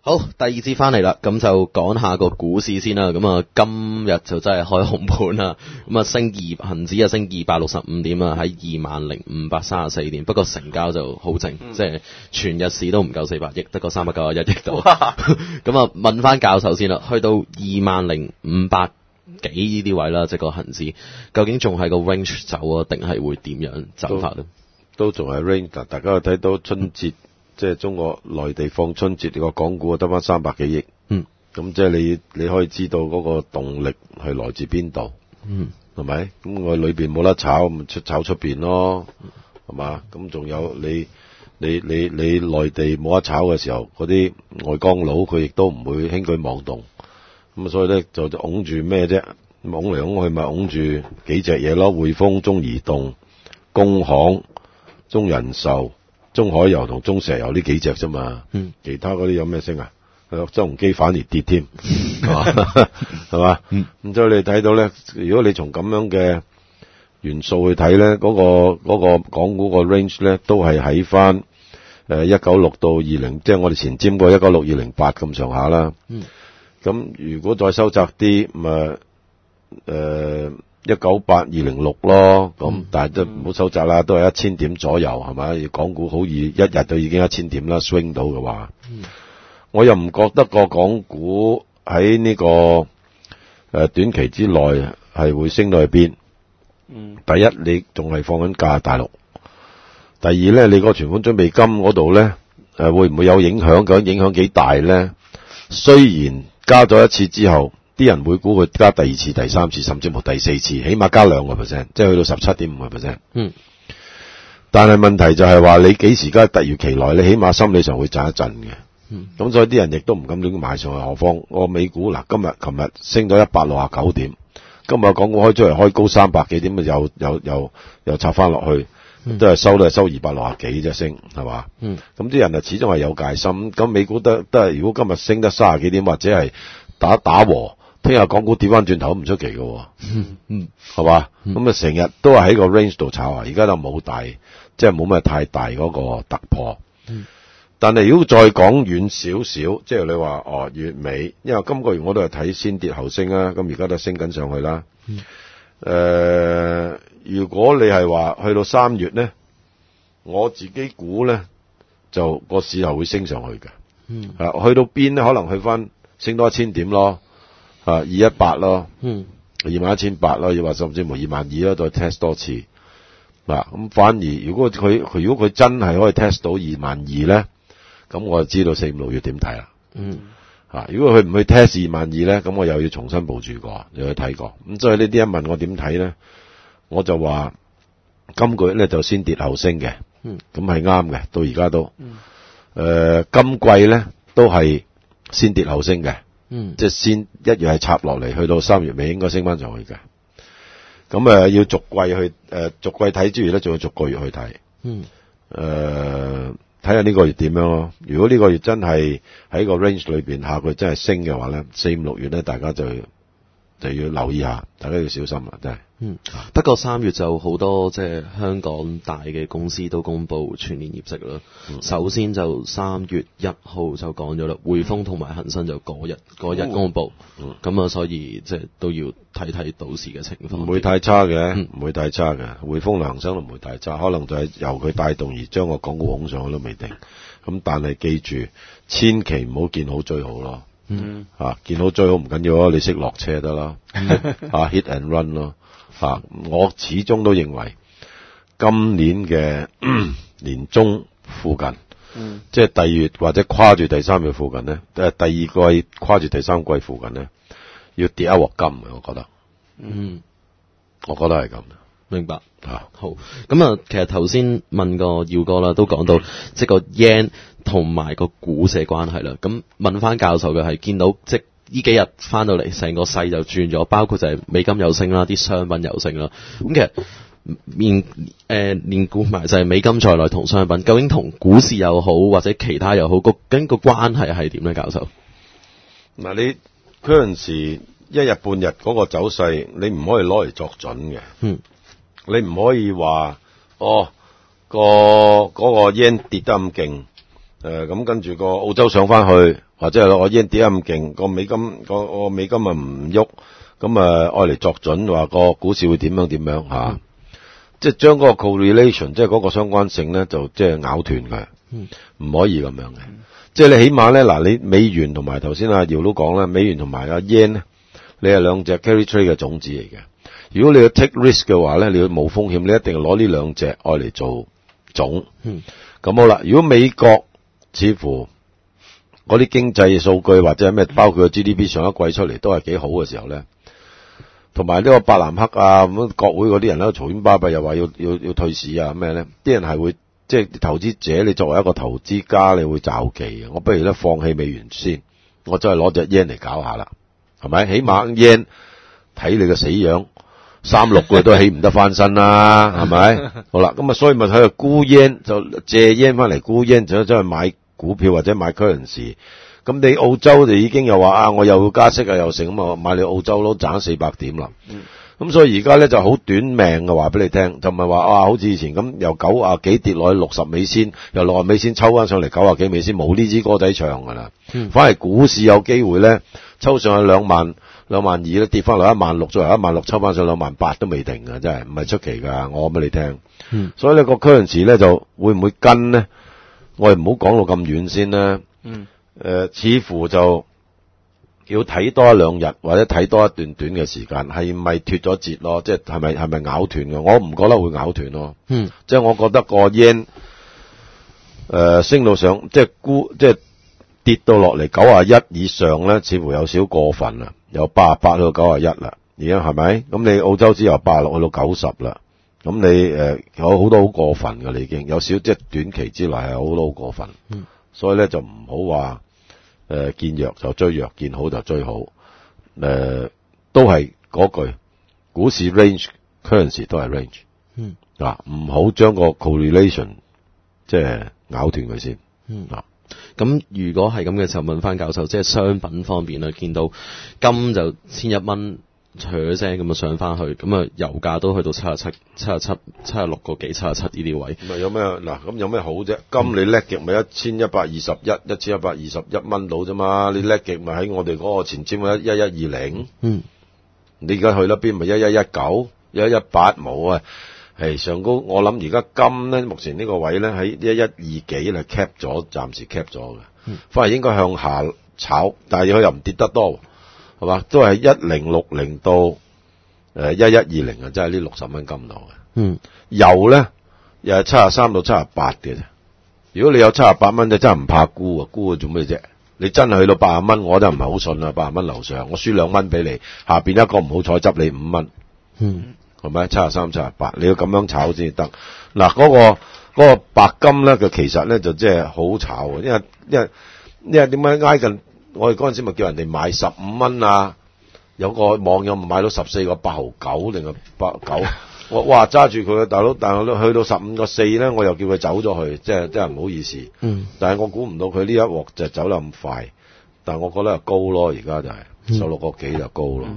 好，第二節翻嚟啦，咁就講下個股市先啦。咁啊，今日就真係開紅盤啦。咁啊，恒指啊升265點啊，喺20,534點。不過成交就好靜，即係全日市都唔夠400億，得個391億度。咁啊，問翻教授先啦，去到20,500幾呢啲位啦，即係個恒指，究竟仲係個 range 走啊，定係會點樣走法咧？ 都仲係 range， 大家睇到春節。即係中國內地放春節，個港股得翻300幾億，咁即係你可以知道嗰個動力係來自邊度，係咪？咁我裏邊冇得炒，咪炒出邊咯，係嘛？咁仲有你內地冇得炒嘅時候，嗰啲外江佬佢亦都唔會輕舉妄動，咁所以咧就拱住咩啫？拱嚟拱去咪拱住幾隻嘢咯，匯豐、中移動、工行、中人壽、中海油同中石油呢幾隻啫嘛，其他嗰啲有咩升啊？周鴻基反而跌添，係嘛？咁所以你睇到咧，如果你從咁樣嘅元素去睇咧，嗰個港股個 range 咧都係喺翻196到20，即係我哋前瞻過196、208咁上下啦。咁如果再收窄啲，咁198、206咯，咁但係都唔好收窄啦，都係1000點左右，係咪？港股好易一日就已經1000點啦 ，swing 到嘅話，我又唔覺得個港股喺呢個短期之內係會升到去邊。第一，你仲係放緊假大陸；第二咧，你個存款準備金嗰度咧，會唔會有影響？究竟影響幾大咧？雖然加咗一次之後，啲人會估佢加第二次、第三次，甚至乎第四次，起碼加2%，即係去到17.5%。但係問題就係話，你幾時加突如其來，你起碼心理上會震一震嘅。咁所以啲人亦都唔敢亂買上去。何況我美股嗱，琴日升咗169點，今日港股開出嚟開高300幾點，又插翻落去，都係收260幾啫升，係嘛？咁啲人啊始終係有戒心。咁美股都係，如果今日升得30幾點，或者係打和。聽日港股跌翻轉頭唔出奇嘅，係嘛？咁啊成日都係喺個 range 度炒啊，而家就冇即係冇咩太大嗰個突破。但係如果再講遠少少，即係你話月尾，因為今個月我都係睇先跌後升啊，咁而家都升緊上去啦。如果你係話去到3月咧，我自己估咧就個市係會升上去嘅。去到邊咧？可能去翻升多1000點咯。218咯，21,800咯，又話甚至乎22,000咯，再 test 多次。咁反而如果佢真係可以 test 到22,000咧，咁我就知道4、5、6月點睇啦。如果佢唔去 test 22,000咧，咁我又要重新部署過，又去睇過。咁所以呢啲一問我點睇咧，我就話今個月咧就先跌後升嘅，咁係啱嘅，到而家都。今季咧都係先跌後升嘅。即係先1月係插落嚟，去到3月尾應該升翻上去嘅。咁要逐季去逐季睇之餘咧，仲要逐個月去睇。睇下呢個月點樣咯。如果呢個月真係喺個 range 裏邊，下個月真係升嘅話咧，4、5、6月咧，大家就要留意下，大家要小心啦，真係。 不過3月就好多即係香港大嘅公司都公布全年業績啦。首先就3月1號就講咗啦，匯豐同埋恒生就嗰日公布。咁所以即係都要睇睇到時嘅情況。唔會太差嘅，唔會太差嘅。匯豐同恒生都唔會太差，可能就係由佢帶動而將個港股拱上去都未定。咁但係記住，千祈唔好見好追好咯。見好追好唔緊要咯，你識落車得啦。hit and run 咯。我始終都認為今年嘅年中附近，即係第二月或者跨住第3月附近咧，第二季跨住第3季附近咧，要跌一鑊金嘅，我覺得。我覺得係咁。 明白。好。咁其實頭先問過耀哥啦，都講到即係個 yen 同埋個股市關係啦。咁問翻教授嘅係見到即呢幾日翻到嚟，成個勢就轉咗，包括就係美金又升啦，啲商品又升啦。咁其實連估埋就係美金在內同商品，究竟同股市又好或者其他又好，究竟個關係係點咧？教授， 嗱，你嗰陣時一日半日嗰個走勢，你唔可以攞嚟作準嘅。你唔可以話嗰個 yen 跌得咁勁，咁跟住個澳洲上翻去。 或者係我 yen 跌得咁勁，個美金咪唔喐，咁愛嚟作準話個股市會點樣嚇，即係將嗰個 correlation， 即係嗰個相關性咧，就即係咬斷佢，唔可以咁樣嘅。即係你起碼咧，嗱你美元同埋頭先阿耀都講啦，美元同埋阿 yen 咧，你係兩隻 carry trade 嘅種子嚟嘅。如果你要 take risk 嘅話咧，你要冇風險，你一定要攞呢兩隻愛嚟做種。咁好啦，如果美國似乎嗰啲經濟數據或者係咩，包括個 GDP 上一季出嚟都係幾好嘅時候咧，同埋呢個伯南克啊咁國會嗰啲人咧嘈喧巴閉，又話要退市啊咩咧，啲人係會即係投資者，你作為一個投資家，你會詐忌嘅。我不如咧放棄美元先，我真係攞隻 yen 嚟搞下啦，係咪？起碼 yen 睇你個死樣，36個都起唔得翻身啦，係咪？好啦，咁所以咪喺度沽 yen，就借 yen 翻嚟沽 yen，就走去買股票或者買 currency。咁你澳洲就已經又話我又要加息啊，又成咁啊，買你澳洲咯，賺400點啦。咁所以而家咧就好短命嘅，話俾你聽，就唔係話好似以前咁由90幾跌落去60美仙，由60美仙抽翻上嚟90幾美仙，冇呢支歌仔唱噶啦。反而股市有機會咧抽上去22000咧，跌翻落16000，再由16000抽翻上28000都未定嘅，真係唔係出奇噶。我講俾你聽。所以呢個 currency 咧就會唔會跟咧？我哋唔好講到咁遠先啦。似乎就要睇多一兩日，或者睇多一段短嘅時間，係咪脫咗節咯？即係係咪咬斷嘅？我唔覺得會咬斷咯。即係我覺得個 yen 升到上，即係跌到落嚟91以上咧，似乎有少過分啦，由88去到91啦，而家係咪？咁你澳洲只由86去到90啦，咁你有好多好過分嘅，你已經有少即係短期之內係好多好過分。所以咧就唔好話見弱就追弱，見好就追好。都係嗰句，股市 range currency 都係 range。唔好將個 correlation 即係咬斷佢先。 咁如果係咁嘅時候，問翻教授，即係商品方面啦，見到金就1100蚊，噥聲咁上翻去，咁啊油價都去到77、76個幾、77呢啲位。 咁有咩嗱？咁有咩好啫？金你叻極咪1121蚊到啫嘛？你叻極咪喺我哋嗰個前瞻1120。你而家去得邊咪1119、1118冇啊？係上高，我諗而家金咧，目前呢個位咧喺1120幾係 cap 咗，暫時 cap 咗嘅。反而應該向下炒，但係佢又唔跌得多，係嘛？都係1060到1120啊，真係呢60蚊金度嘅。油咧又係73到78嘅啫。如果你有78蚊，就真係唔怕沽啊！沽做咩啫？你真係去到80蚊，我都唔係好信啦。80蚊樓上，我輸2蚊俾你，下邊一個唔好彩執你5蚊。係咪73、78？你要咁樣炒先得。嗱，嗰個白金咧，佢其實咧就即係好炒嘅，因為點解挨近我哋嗰陣時咪叫人哋買15蚊啊？有個網友買到14個8毫9定係89，我哇揸住佢嘅大佬，但係去到15個4咧，我又叫佢走咗去，即係真係唔好意思。但係我估唔到佢呢一鑊就走得咁快，但係我覺得係高咯，而家就係16個幾就高咯。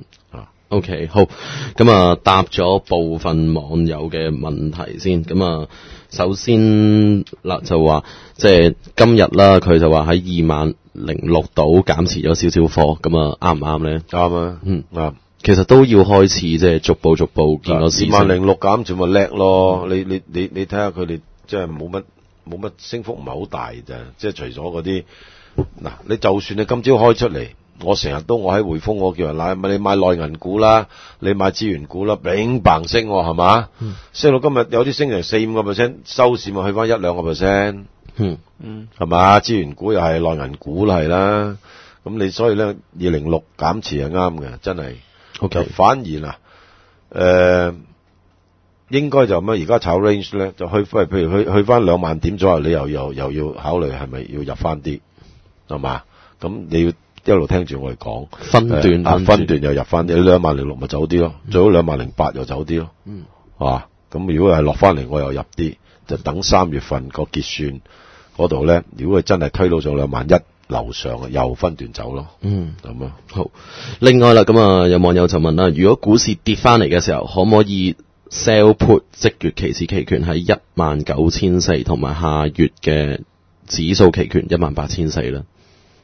OK， 好，咁啊，答咗部分網友嘅問題先。咁啊，首先啦就話，即係今日啦，佢就話喺20,006度減持咗少少貨，咁啊啱唔啱咧？ 啱啊，啱。 其實都要開始即係逐步見到市升。 20,006減持咪叻咯？你睇下佢哋即係冇乜升幅，唔係好大咋？即係除咗嗰啲嗱，你就算你今朝開出嚟。我成日都我喺匯豐，我叫人你買內銀股啦，你買資源股啦，砰砰升係嘛？升到今日有啲升成4-5%，收市咪去翻1-2%。係嘛？資源股又係內銀股啦，係啦。咁你所以咧2006減持係啱嘅，真係。 OK， 反而嗱，應該就而家炒 range 咧，就譬如去翻2萬點左右，你又要考慮係咪要入翻啲，係嘛？咁你要。一路聽住我哋講，分段又入翻啲，20,006咪走啲咯，最好20,008又走啲咯，係嘛？咁如果係落翻嚟，我又入啲，就等3月份個結算嗰度咧，如果佢真係推到上21,000樓上，又分段走咯。咁啊， 好。另外啦，咁啊有網友就問啦，如果股市跌翻嚟嘅時候，可唔可以 sell put 即月期指期權喺19,400，同埋下月嘅指數期權18,400咧？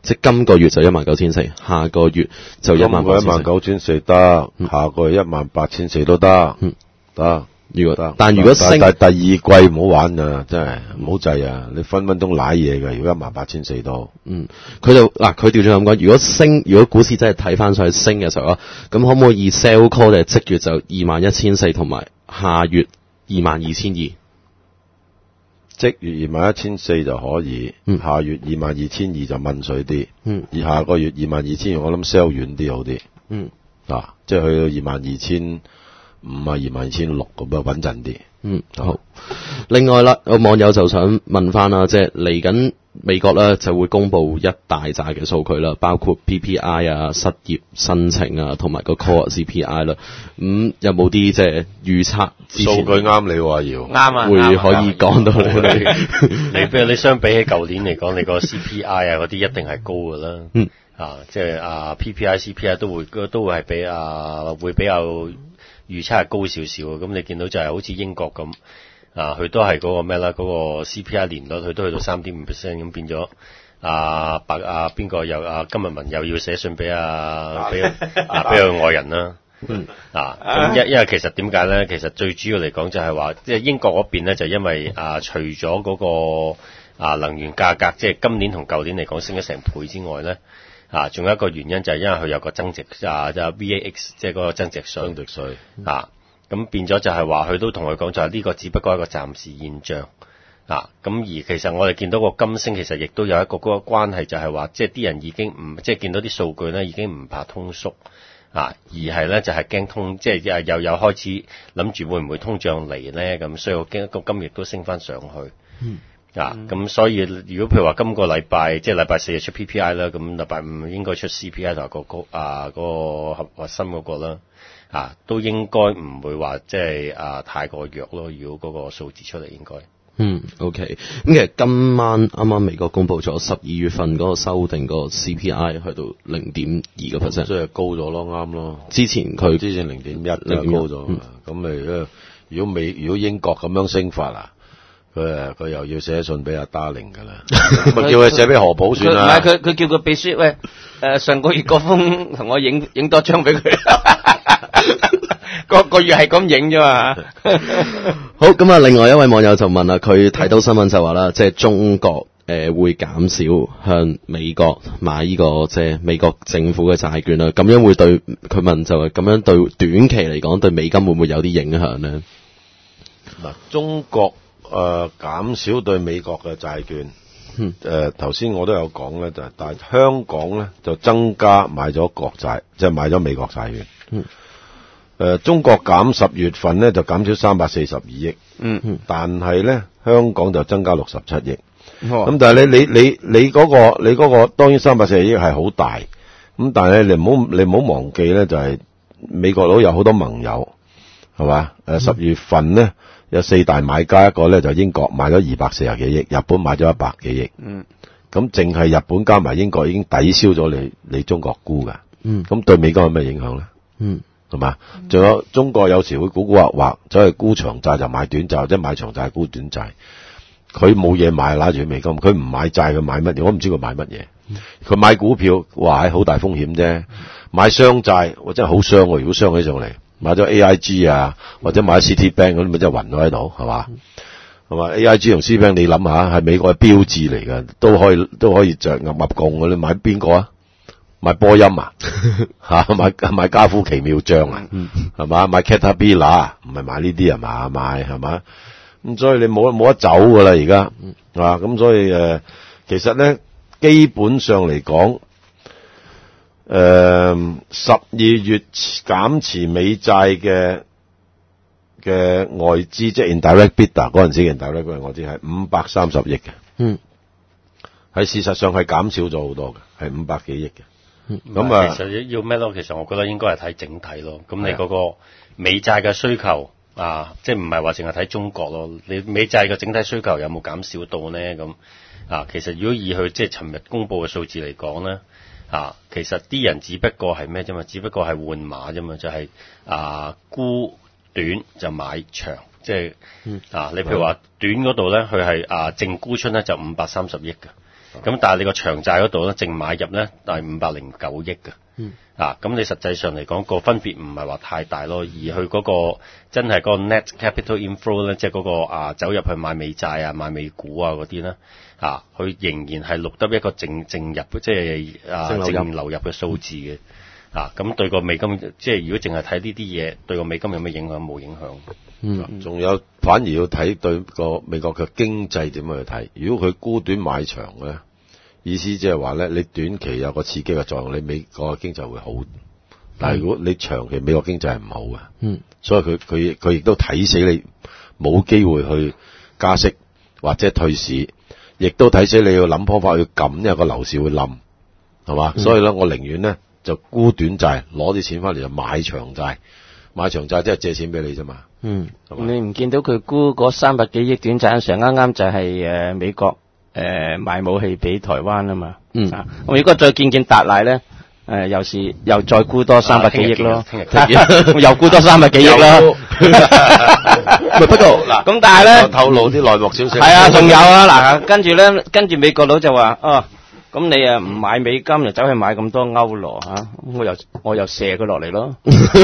即係今個月就19,400，下個月就今個19,400得，下個月18,400都得，得。 如果得， 但如果升， 但第二季唔好玩啊，真係唔好制啊！你分鐘舐嘢嘅，如果18,400都， 佢就嗱，佢調轉咁講，如果股市真係睇翻上去升嘅時候啊，咁可唔可以 sell call 嘅即月就21,400，同埋下月22,200， 即月21,400就可以，下月22,200就問水啲，而下個月22,200我諗 sell 遠啲好啲，即係去到22,500啊22,600咁啊穩陣啲。 好。另外啦，有網友就想問翻啦，即係嚟緊美國咧就會公布一大扎嘅數據啦，包括 PPI 啊、失業申請啊，同埋個 Core CPI 啦。有冇啲即係預測？ 數據啱你喎，要啱啊， 會可以講到你譬如你相比起舊年嚟講，你個 CPI 啊嗰啲一定係高㗎啦。即係PPI、CPI 都會係會比較預測係高少少。咁你見到就係好似英國咁。佢都係嗰個咩啦？嗰個 CPI 年率佢都去到3.5%，咁變咗邊個又金日文又要寫信俾佢愛人啦。咁因為其實點解咧？其實最主要嚟講就係話，即係英國嗰邊咧，就因為除咗嗰個能源價格，即係今年同舊年嚟講升咗成倍之外咧，仲有一個原因就係因為佢有個增值就 VAX， 即係嗰個增值稅。咁變咗就係話，佢都同佢講就係呢個只不過係一個暫時現象。咁而其實我哋見到個金升，其實亦都有一個嗰個關係，就係話，即係啲人已經唔即係見到啲數據咧，已經唔怕通縮而係咧就係驚即係又有開始諗住會唔會通脹嚟咧？咁所以我驚個金亦都升翻上去。咁所以如果譬如話今個禮拜即係禮拜4日出 PPI 啦，咁禮拜5應該出 CPI 同埋個核心嗰個啦。都應該唔會話即係太過弱咯。如果嗰個數字出嚟應該。 OK。咁其實今晚啱啱美國公布咗12月份嗰個修訂個 CPI 去到 0.2%， 所以高咗咯，啱咯。 之前 0.1就高咗。咁咪如果英國咁樣升法佢又要寫信俾阿 Darling 㗎啦，咪叫佢寫俾何寶算啦。 唔係佢叫個秘書喂，上個月個風同我影多張俾佢。個月係咁影啫嘛。 好，咁啊，另外一位網友就問啦，佢睇到新聞就話啦，即係中國會減少向美國買呢個即係美國政府嘅債券啦，咁樣會對佢問就係咁樣對短期嚟講對美金會唔會有啲影響呢？ 中國減少對美國嘅債券，頭先我都有講咧，但係香港咧就增加買咗國債，即係買咗美國債券。中國減10月份咧就減少342億，但係咧香港就增加67億。咁但係你嗰個當然342億係好大，咁但係你唔好忘記咧，就係美國佬有好多盟友，係嘛？10月份咧有4大買家，一個咧就英國買咗240幾億，日本買咗100幾億。咁淨係日本加埋英國已經抵消咗你中國沽㗎。咁對美國有咩影響咧？係嘛？仲有中國有時會估劃走去沽長債就買短債，或者買長債沽短債。佢冇嘢買，拿住美金，佢唔買債，佢買乜嘢？我唔知佢買乜嘢。佢買股票，哇，係好大風險啫。買商債，我真係好傷喎。如果傷起上嚟，買咗 AIG 啊，或者買 Citibank 嗰啲，咪真係暈咗喺度，係嘛？係嘛 ？AIG 同 Citibank 你諗下，係美國嘅標誌嚟嘅，都可以着鴨共嘅。你買邊個啊？買波音啊，買家父奇妙醬啊，係嘛？買 Caterpillar 唔係買呢啲係嘛？買係嘛？咁所以你冇得走噶啦，而家咁所以其實咧基本上嚟講，12月減持美債嘅外資，即係 indirect bidder 嗰陣時嘅 indirect 外資係530億嘅，喺事實上係減少咗好多嘅，係500幾億嘅。 咁其實要咩咯？其實我覺得應該係睇整體咯。咁你嗰個美債嘅需求即係唔係話淨係睇中國咯？你美債嘅整體需求有冇減少到呢？咁其實如果以佢即係尋日公布嘅數字嚟講咧，其實啲人只不過係咩啫嘛？只不過係換馬啫嘛，就係沽短就買長，即係你譬如話短嗰度咧，佢係淨沽出咧就530億嘅。 咁但係你個長債嗰度咧，淨買入咧係509億嘅。咁你實際上嚟講個分別唔係話太大咯，而佢嗰個真係嗰個 net capital inflow 咧，即係嗰個走入去買美債啊、買美股啊嗰啲咧，佢仍然係錄得一個淨入，即係淨流入嘅數字嘅。咁對個美金，即係如果淨係睇呢啲嘢，對個美金有咩影響？冇影響。 仲有反而要睇對個美國嘅經濟點樣去睇。如果佢沽短買長咧，意思即係話咧，你短期有個刺激嘅作用，你美國嘅經濟會好。但係如果你長期美國經濟係唔好嘅，所以佢亦都睇死你冇機會去加息或者退市，亦都睇死你要諗方法去撳，因為個樓市會冧，係嘛？所以咧，我寧願咧就沽短債，攞啲錢翻嚟就買長債。買長債即係借錢俾你啫嘛。 你唔見到佢沽嗰300幾億短債上啱啱就係美國賣武器俾台灣啊嘛。我如果再見達賴咧，又再沽多300幾億咯，又沽多300幾億咯。 不過嗱， 咁但係咧透露啲內幕消息。 係啊，仲有啊，嗱，跟住美國佬就話咁你唔買美金，就走去買咁多歐羅嚇，我又射佢落嚟咯。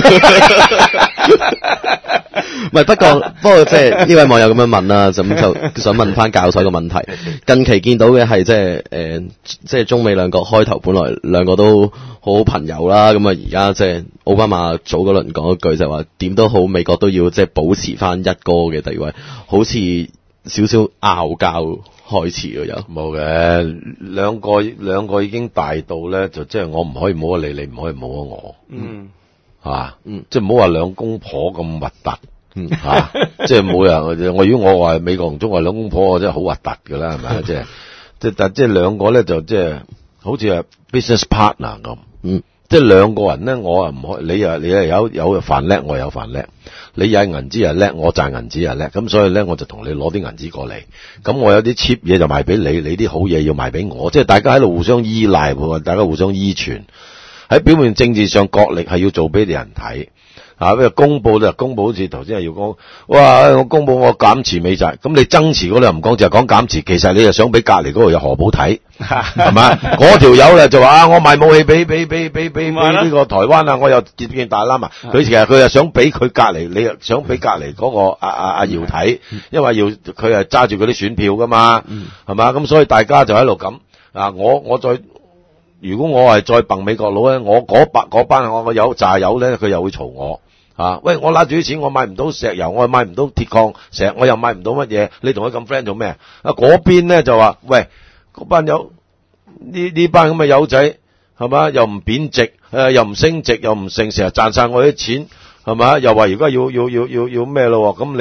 唔係，不過即係呢位網友咁樣問啦，咁就想問翻教授個問題。近期見到嘅係即係中美兩國開頭本來兩個都好好朋友啦，咁啊而家即係奧巴馬早嗰輪講一句就話點都好，美國都要即係保持翻一哥嘅地位，好似少少拗交開始咯，有冇嘅？兩個已經大到咧，就即係我唔可以摸你，你唔可以摸我。係嘛？即係唔好話兩公婆咁核突。即係冇人。如果我話美國同中國兩公婆，我真係好核突㗎啦，係咪？但係兩個咧就即係好似係 business partner 咁。即係兩個人咧，我又唔可以，你又有飯叻，我有飯叻。你踩銀紙又叻，我賺銀紙又叻，咁所以咧我就同你攞啲銀紙過嚟，咁我有啲 cheap 嘢就賣俾你，你啲好嘢要賣俾我，即係大家喺度互相依賴，大家互相依存，喺表面政治上角力係要做俾啲人睇。譬如公佈就公佈，好似頭先係要講，哇！我公佈我減持美債，咁你增持嗰度又唔講，就係講減持，其實你就想俾隔離嗰度有荷寶睇，係嘛？嗰條友咧就話我賣武器俾呢個台灣啊，我又見大喇嘛，佢其實佢又想俾佢隔離，你又想俾隔離嗰個阿姚睇，因為佢係揸住嗰啲選票噶嘛，係嘛？咁所以大家就喺度咁我再。如果我係再笨美國佬咧，我嗰班我有炸友咧，佢又會嘈我。喂，我攞住啲錢，我買唔到石油，我又買唔到鐵礦石，我又買唔到乜嘢，你同佢咁 friend 做咩？嗰邊咧就話，喂，嗰班友呢班咁嘅友仔，係嘛？又唔貶值，又唔升值，又唔成日賺晒我啲錢，係嘛？又話而家要咩咯？咁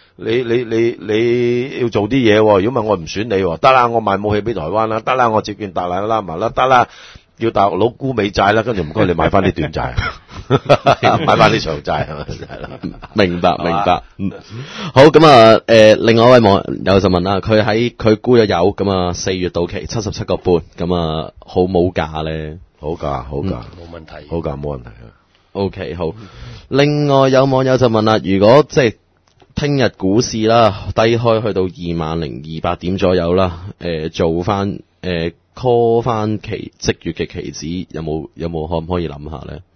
你要做啲嘢，如果唔係我唔選你，得啦，我賣武器俾台灣啦，得啦，我接見大奶啦埋啦，得啦。叫大陸佬沽美債啦，跟住唔該你買翻啲短債，買翻啲長債係啦。 明白。好咁啊，另外一位網友就問啦，佢沽咗油咁啊，4月到期77個半，咁啊好冇價咧？ 好價，冇問題， 好價冇問題。 OK 好。另外有網友就問啦，如果即係聽日股市啦低開去到20,200點左右啦，做翻call 翻即月嘅期指有冇可唔可以諗下咧？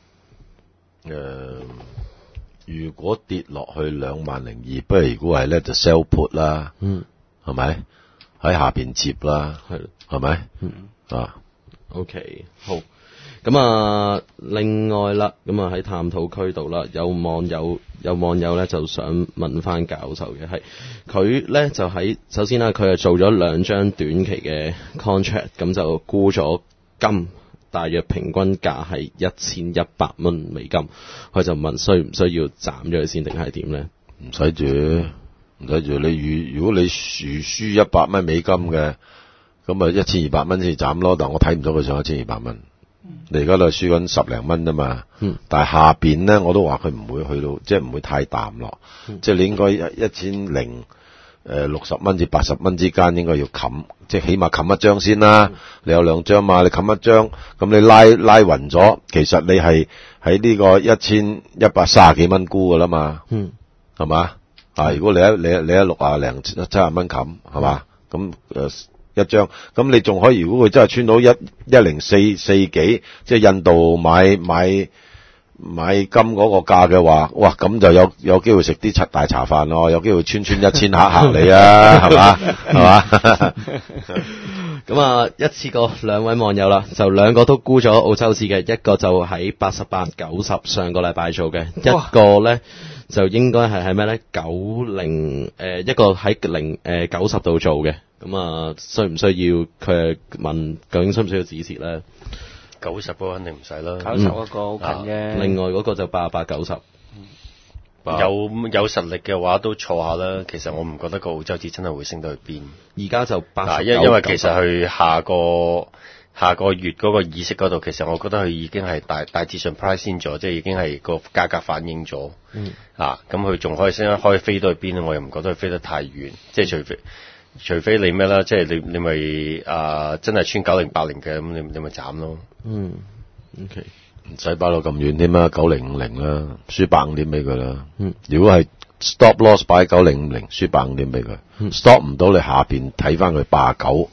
如果跌落去20,200，不如如果係咧就 sell put 啦，係咪？喺下邊接啦，係咪？ OK 好。咁啊，另外啦，咁啊喺探討區度啦，有網友咧就想問翻教授嘅係，佢咧就首先啦，佢係做咗2張短期嘅 contract， 咁就沽咗金，大約平均價係1100蚊美金，佢就問需唔需要斬咗佢先定係點咧？ 唔使住，如果你輸100蚊美金嘅，咁啊1200蚊先斬咯，但我睇唔到佢上1200蚊。你而家都係輸緊10零蚊啫嘛，但係下邊咧我都話佢唔會去到，即係唔會太淡咯，即係你應該1060蚊至80蚊之間應該要冚，即係起碼冚一張先啦。你有2張嘛，你冚一張，咁你拉勻咗，其實你係喺呢個1130幾蚊沽噶啦嘛，係嘛？如果你一60零70蚊冚，係嘛？咁一張，咁你仲可以，如果佢真係穿到104.4幾，即係印度買金嗰個價嘅話，哇，咁就有機會食啲大茶飯咯，有機會穿1000克行你啊，係嘛，係嘛。 咁啊，一次過兩位網友啦，就兩個都沽咗澳洲紙嘅，一個就喺88.90上個禮拜做嘅，一個咧就應該係喺咩咧90一個喺90度做嘅。咁啊，需唔需要佢問究竟需唔需要止蝕咧 ？90嗰個肯定唔使啦 ，90嗰個好近嘅。 另外嗰個就88.90。 有實力嘅話都錯下啦。其實我唔覺得個澳洲紙真係會升到去邊。 而家就89， 因為其實佢下個月嗰個議息嗰度，其實我覺得佢已經係大致上 price in 咗，即係已經係個價格反映咗。咁佢仲可以升，可以飛到去邊？我又唔覺得佢飛得太遠。即係除非你咩啦，即係你咪真係穿9080嘅，咁你咪斬咯。 OK。 唔使擺到咁遠添啦，9050啦，輸150點俾佢啦。如果係 stop loss 擺9050，輸150點俾佢。stop 唔到你下邊睇翻佢89，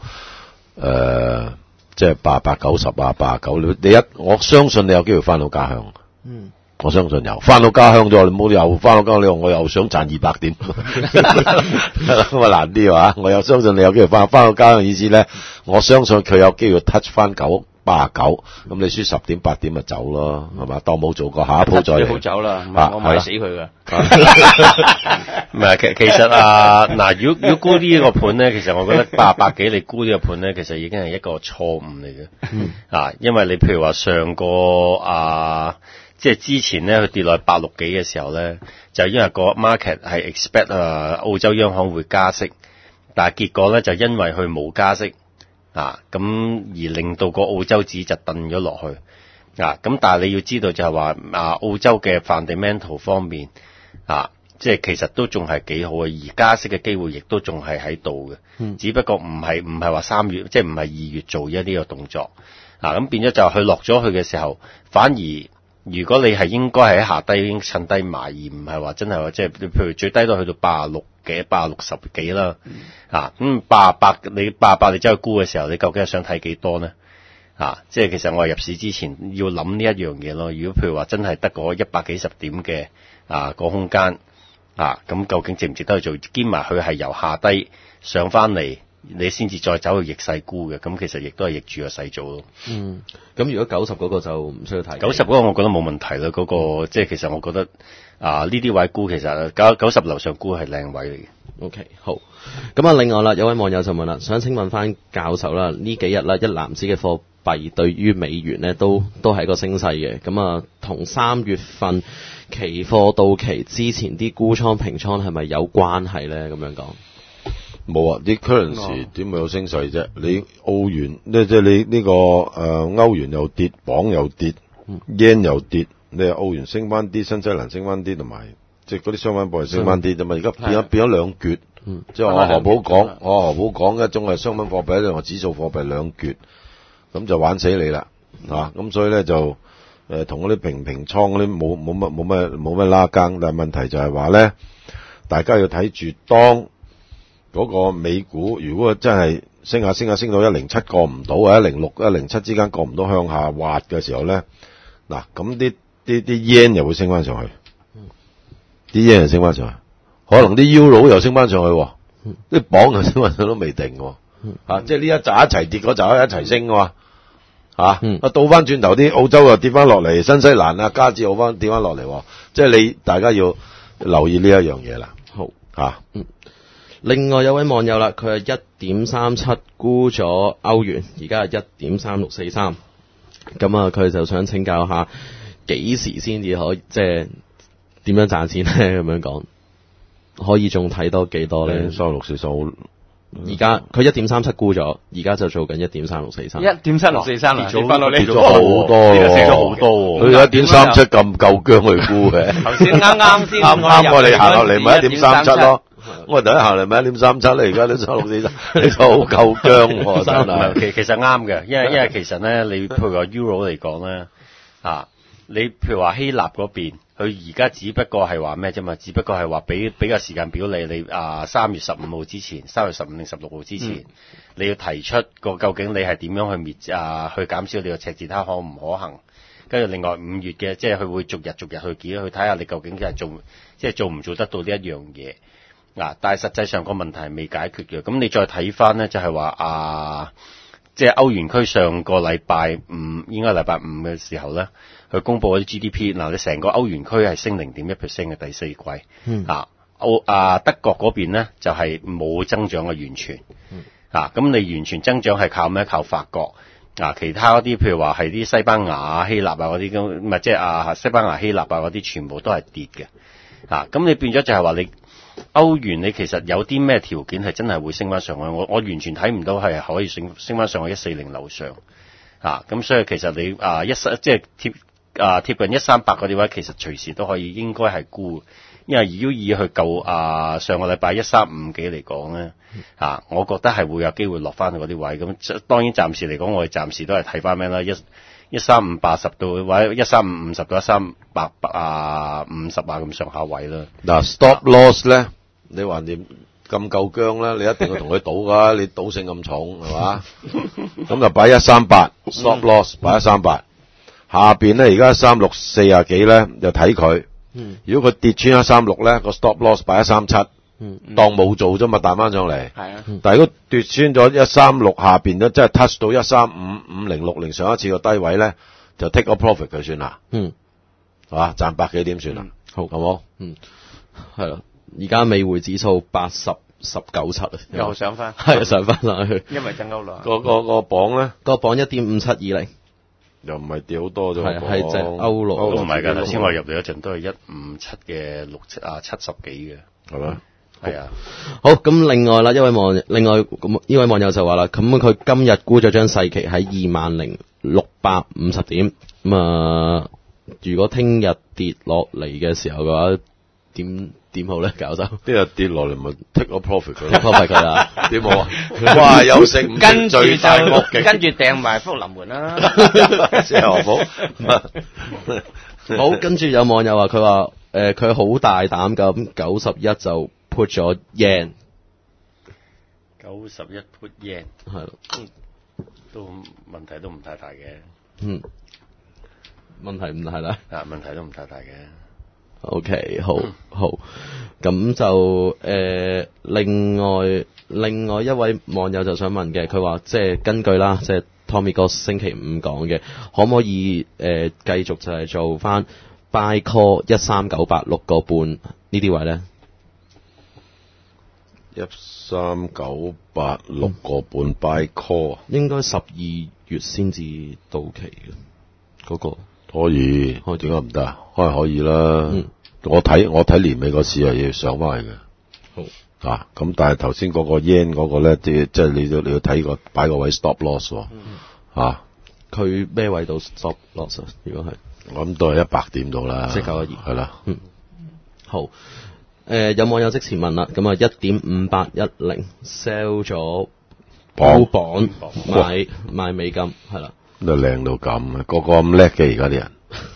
即係88.90啊，89。我相信你有機會翻到家鄉。我相信有翻到家鄉咗，你冇理由翻到家鄉，你話我又想賺200點，咁啊難啲話。我又相信你有機會翻到家鄉，意思咧，我相信佢有機會 touch 翻89，咁你輸10點8點咪走咯，係嘛？當冇做過，下一鋪再嚟。 好走啦，我買死佢噶。 唔係，其實嗱，如果沽呢個盤咧，其實我覺得88幾你沽呢個盤咧，其實已經係一個錯誤嚟嘅。因為你譬如話上個即係之前咧，佢跌落去86幾嘅時候咧，就因為個 market 係 expect 澳洲央行會加息，但係結果咧就因為佢冇加息。咁而令到個澳洲紙就掟咗落去，咁但係你要知道就係話澳洲嘅 fundamental 方面，即係其實都仲係幾好嘅，而加息嘅機會亦都仲係喺度嘅，只不過唔係話3月，即係唔係2月做呢個動作，咁變咗就佢落咗去嘅時候，反而如果你係應該喺下低已經趁低買，而唔係話真係話即係譬如最低都去到86幾、60幾啦，咁88你88你走去沽嘅時候，你究竟係想睇幾多呢？即係其實我入市之前要諗呢一樣嘢咯。如果譬如話真係得個100幾十點嘅個空間，咁究竟值唔值得去做？兼埋佢係由下低上翻嚟，你先至再走去逆勢沽嘅，咁其實亦都係逆住個勢做咯。 咁如果90嗰個就唔需要睇。 90嗰個我覺得冇問題啦，嗰個即係其實我覺得呢啲位沽其實90樓上沽係靚位嚟嘅。 OK， 好。咁啊，另外啦，有位網友就問啦，想請問翻教授啦，呢幾日啦，一籃子嘅貨幣對於美元呢都係一個升勢嘅。咁啊，同3月份期貨到期之前啲沽倉平倉係咪有關係咧？咁樣講。 冇啊！啲 currency 點會有升勢啫？你澳元即係你呢個歐元又跌，鎊又跌，yen 又跌，你澳元升翻啲，新西蘭升翻啲，同埋即係嗰啲相反貨幣升翻啲啫嘛。而家變咗兩橛，即係我何寶講一種係商品貨幣，一種係指數貨幣兩橛，咁就玩死你啦咁所以咧就同嗰啲平倉嗰啲冇乜拉更，但係問題就係話咧，大家要睇住當嗰個美股如果真係升到107過唔到，或者106、107之間過唔到向下滑嘅時候咧，咁啲 yen 又會升翻上去，啲 yen 又升翻上去，可能啲 euro 又升翻上去，啲鎊又升翻上去都未定，即係呢一紮一齊跌，嗰紮一齊升嘅嘛，倒翻轉頭啲澳洲又跌翻落嚟，新西蘭加紙跌翻落嚟，即係大家要留意呢一樣嘢啦。 好另外有位網友啦，佢係1.37沽咗歐元，而家係1.3643。咁佢就想請教下幾時先至可以即係點樣賺錢咧？咁樣講可以仲睇多幾多咧？3643而家佢1.37沽咗，而家就做緊1.3643。 1.3643 跌咗好多， 跌咗好多。 佢1.37咁夠薑去沽嘅。 頭先啱先啱我哋行落嚟咪1.37咯。我哋第一行嚟咪1.37咧，而家都3643，你就好夠薑喎，真係。 其實啱嘅，因為其實咧，你譬如話 Euro 嚟講咧，你譬如話希臘嗰邊， 佢而家只不過係話咩啫嘛？只不過係話俾個時間表你3月15號之前，3月15定16號之前，你要提出個究竟你係點樣去去減少你個赤字，睇下可唔可行。跟住另外5月嘅，即係佢會逐日去檢，去睇下你究竟做唔做得到呢一樣嘢。但係實際上個問題係未解決嘅。咁你再睇翻咧，就係話即係歐元區上個禮拜五，應該係禮拜5嘅時候咧，佢公佈嗰啲 GDP。你成個歐元區係升0.1% 嘅第四季。德國嗰邊咧就係冇增長嘅完全。咁你完全增長係靠咩？靠法國。其他嗰啲譬如話係啲西班牙、希臘嗰啲咁，唔係即係西班牙、希臘嗰啲全部都係跌嘅。咁你變咗就係話你歐元你其實有啲咩條件係真係會升翻上去？我完全睇唔到係可以升翻上去140樓上。咁所以其實你即係貼近138嗰啲位，其實隨時都可以應該係沽。因為如果以去舊上個禮拜135幾嚟講咧，我覺得係會有機會落翻去嗰啲位。咁當然暫時嚟講，我哋暫時都係睇翻咩啦，13580到或者13550到13850咁上下位啦。 stop loss 咧，你橫掂咁夠姜咧，你一定要同佢賭噶，你賭性咁重係嘛？咁就擺138 stop loss， 擺138。下邊咧而家13640幾咧，就睇佢。如果佢跌穿136咧，個 stop loss 擺137，當冇做啫嘛，彈翻上嚟。但係如果跌穿咗136下邊咧，即係 touch 到1355060上一次個低位咧，就 take a profit 佢算啦。係嘛，賺百幾點算啦。好冇？ 係啦，而家美匯指數80.97 又上翻， 係上翻上去。 因為增歐啦。 個磅咧， 個磅1.5720。 又唔係跌好多啫， 係隻歐羅都唔係㗎。頭先我入嚟嗰陣都係157嘅70幾嘅， 係咪？ 係啊。 好，咁另外啦，呢位網友就話啦，咁佢今日沽咗張細期喺20,650點。如果聽日跌落嚟嘅時候嘅話，點好咧？搞就聽日跌落嚟咪 take a profit 佢 profit 佢啦。 點好啊？哇！有食唔跟住最大惡極， 跟住訂埋福臨門啦。 即係何寶。 好，跟住有網友話佢話佢好大膽咁91就 put 咗 yen。 91 put yen 係咯， 都問題都唔太大嘅。 問題唔大啦。 問題都唔太大嘅。 OK， 好，咁就另外一位網友就想問嘅，佢話即係根據啦，即係 Tommy 哥星期5講嘅，可唔可以繼續就係做翻 buy call 13986個半呢啲位咧 ？13986個半 buy call， 應該12月先至到期嘅嗰個。 可以，點解唔得啊？可以啦。我睇年尾個市係要上翻去嘅。好。咁但係頭先嗰個 yen 嗰個咧，即係你要睇個擺個位 stop loss 喎。 佢咩位到 stop loss 啊？如果係， 我諗都係100點度啦。 即係912。 係啦。 好。有網友即時問啦，咁啊1.5810 sell 咗沽磅買美金係啦。 都靚到咁，個個咁叻嘅而家啲人，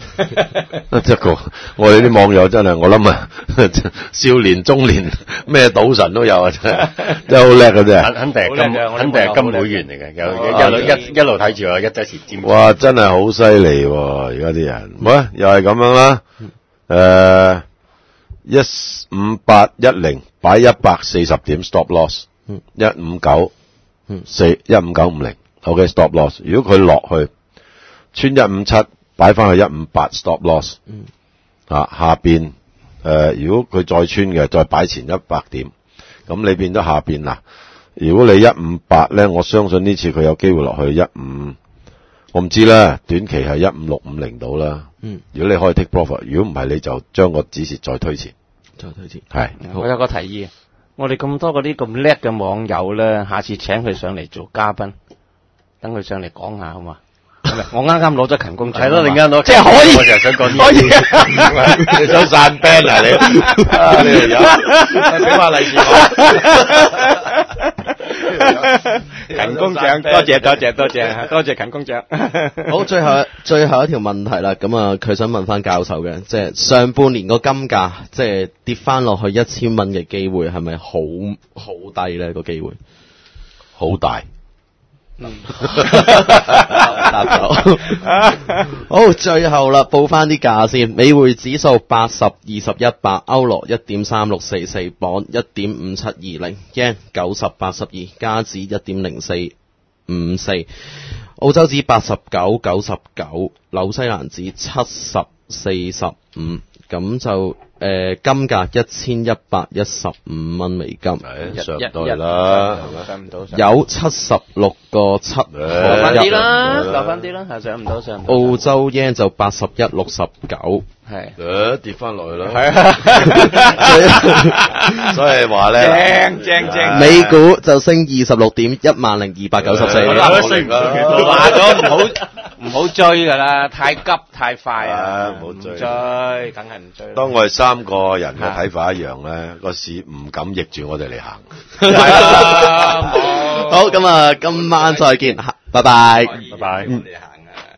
我哋啲網友真係，我諗少年中年咩賭神都有啊，真係好叻嘅啫。 肯定係金會員嚟嘅，一路睇住我一陣時尖。 哇，真係好犀利喎！而家啲人，喂，又係咁樣啦。15810擺140點 stop loss， 159 15950。OK stop loss， 如果佢落去穿157，擺翻去158 stop loss。下邊如果佢再穿嘅，再擺前100點，咁你變咗下邊嗱。如果你158咧，我相信呢次佢有機會落去15，我唔知啦，短期係15650到啦。如果你可以 take profit， 如果唔係你就將個指示再推前。係。 我有個提議，我哋咁多嗰啲咁叻嘅網友咧，下次請佢上嚟做嘉賓。等佢上嚟講下好嘛？我啱攞咗勤工獎， 係咯，你啱攞， 即係可以。 我就係想講呢啲，你想散 band 啊你？你條友，俾話利是我。 勤工獎，多謝勤工獎。 好，最後一條問題啦，咁啊，佢想問翻教授嘅，即係上半年個金價即係跌翻落去1000蚊嘅機會係咪好低咧？個機會好大。 答咗。好，最後啦，報翻啲價先。美匯指數80.21，歐羅1.3644，磅1.5720， yen 90.82，加紙1.0454，澳洲紙89.99，紐西蘭紙70.45，咁就金價1115蚊美金， 上唔到嚟啦， 上唔到， 有76.7， 留翻啲啦，上唔到。 澳洲 yen 就81.69， 係跌翻落去啦， 係啊， 所以話咧， 正， 美股就升26點，10,294。 話咗唔好追噶啦，太急太快啊， 唔好追， 梗係唔追。 當我哋三個人嘅睇法一樣咧，個市唔敢逆住我哋嚟行。 係啊， 好，咁啊，今晚再見，拜拜。 拜拜。